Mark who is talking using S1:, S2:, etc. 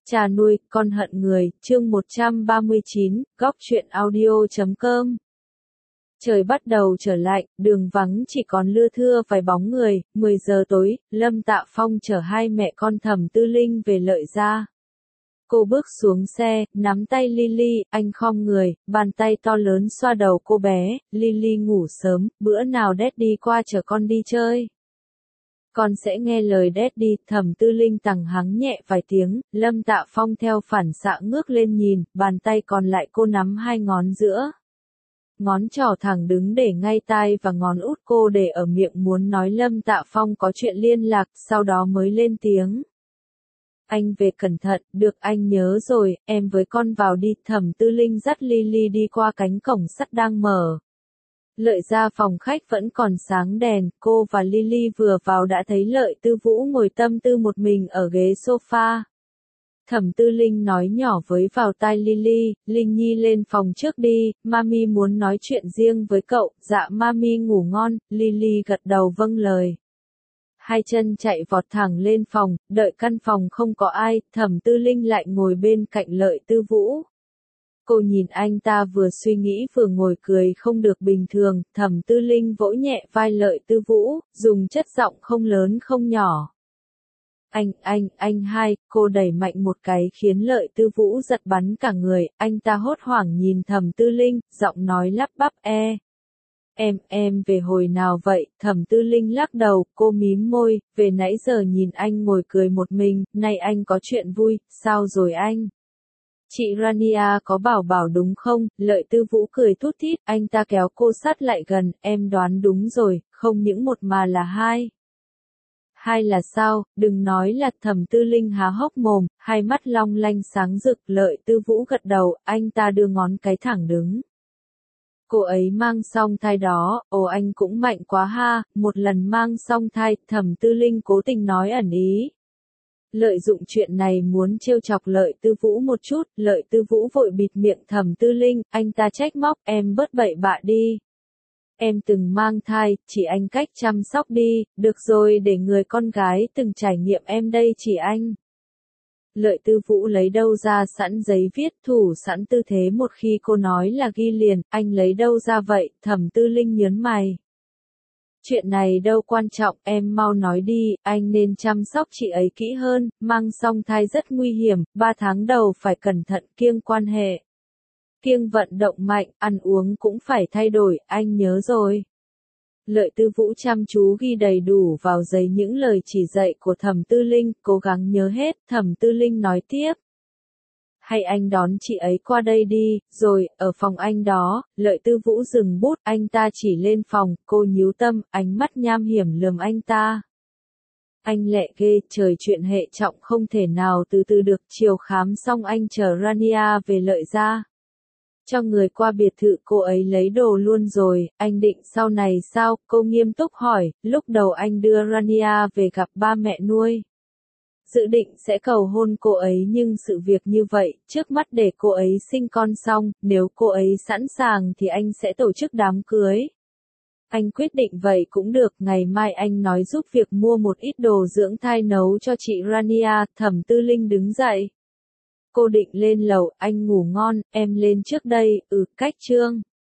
S1: Cha nuôi, con hận người, chương 139, góc truyện audio.com. Trời bắt đầu trở lạnh, đường vắng chỉ còn lưa thưa vài bóng người, 10 giờ tối, Lâm Tạ Phong chở hai mẹ con Thẩm Tư Linh về Lợi Gia. Cô bước xuống xe, nắm tay Lily, anh khom người, bàn tay to lớn xoa đầu cô bé, Lily ngủ sớm, bữa nào Daddy qua chở con đi chơi. Con sẽ nghe lời Daddy, Thẩm Tư Linh tằng hắng nhẹ vài tiếng, Lâm Tạ Phong theo phản xạ ngước lên nhìn, bàn tay còn lại cô nắm hai ngón giữa. Ngón trỏ thẳng đứng để ngay tai và ngón út cô để ở miệng muốn nói Lâm Tạ Phong có chuyện liên lạc, sau đó mới lên tiếng. Anh về cẩn thận, được anh nhớ rồi, em với con vào đi, Thẩm Tư Linh dắt Lily đi qua cánh cổng sắt đang mở. Lợi Gia phòng khách vẫn còn sáng đèn, cô và Lily vừa vào đã thấy Lợi Tư Vũ ngồi tâm tư một mình ở ghế sofa. Thẩm Tư Linh nói nhỏ với vào tai Lily, Linh Nhi lên phòng trước đi, Mami muốn nói chuyện riêng với cậu, dạ Mami ngủ ngon, Lily gật đầu vâng lời. Hai chân chạy vọt thẳng lên phòng, đợi căn phòng không có ai, Thẩm Tư Linh lại ngồi bên cạnh Lợi Tư Vũ. Cô nhìn anh ta vừa suy nghĩ vừa ngồi cười không được bình thường, Thẩm Tư Linh vỗ nhẹ vai Lợi Tư Vũ, dùng chất giọng không lớn không nhỏ. Anh hai, cô đẩy mạnh một cái khiến Lợi Tư Vũ giật bắn cả người, anh ta hốt hoảng nhìn Thẩm Tư Linh, giọng nói lắp bắp Em về hồi nào vậy, Thẩm Tư Linh lắc đầu, cô mím môi, về nãy giờ nhìn anh ngồi cười một mình, nay anh có chuyện vui, sao rồi anh? Chị Rania có bảo đúng không, Lợi Tư Vũ cười thút thít, anh ta kéo cô sát lại gần, em đoán đúng rồi, không những một mà là hai. Hai là sao, đừng nói là Thẩm Tư Linh há hốc mồm, hai mắt long lanh sáng rực, Lợi Tư Vũ gật đầu, anh ta đưa ngón cái thẳng đứng. Cô ấy mang song thai đó, ồ anh cũng mạnh quá ha, một lần mang song thai, Thẩm Tư Linh cố tình nói ẩn ý. Lợi dụng chuyện này muốn trêu chọc Lợi Tư Vũ một chút, Lợi Tư Vũ vội bịt miệng Thẩm Tư Linh, anh ta trách móc, em bớt bậy bạ đi. Em từng mang thai, chỉ anh cách chăm sóc đi, được rồi để người con gái từng trải nghiệm em đây chỉ anh. Lợi Tư Vũ lấy đâu ra sẵn giấy viết thủ sẵn tư thế một khi cô nói là ghi liền, anh lấy đâu ra vậy, Thẩm Tư Linh nhớn mày. Chuyện này đâu quan trọng, em mau nói đi, anh nên chăm sóc chị ấy kỹ hơn, mang song thai rất nguy hiểm, 3 tháng đầu phải cẩn thận kiêng quan hệ. Kiêng vận động mạnh, ăn uống cũng phải thay đổi, anh nhớ rồi. Lợi Tư Vũ chăm chú ghi đầy đủ vào giấy những lời chỉ dạy của Thẩm Tư Linh, cố gắng nhớ hết, Thẩm Tư Linh nói tiếp. Hay anh đón chị ấy qua đây đi, rồi, ở phòng anh đó, Lợi Tư Vũ dừng bút, anh ta chỉ lên phòng, cô nhíu tâm, ánh mắt nham hiểm lườm anh ta. Anh lẹ ghê, trời chuyện hệ trọng không thể nào từ từ được, chiều khám xong anh chở Rania về Lợi Gia. Cho người qua biệt thự cô ấy lấy đồ luôn rồi, anh định sau này sao, cô nghiêm túc hỏi, lúc đầu anh đưa Rania về gặp ba mẹ nuôi. Dự định sẽ cầu hôn cô ấy nhưng sự việc như vậy, trước mắt để cô ấy sinh con xong, nếu cô ấy sẵn sàng thì anh sẽ tổ chức đám cưới. Anh quyết định vậy cũng được, ngày mai anh nói giúp việc mua một ít đồ dưỡng thai nấu cho chị Rania, Thẩm Tư Linh đứng dậy. Cô định lên lầu, anh ngủ ngon, em lên trước đây, cách trương.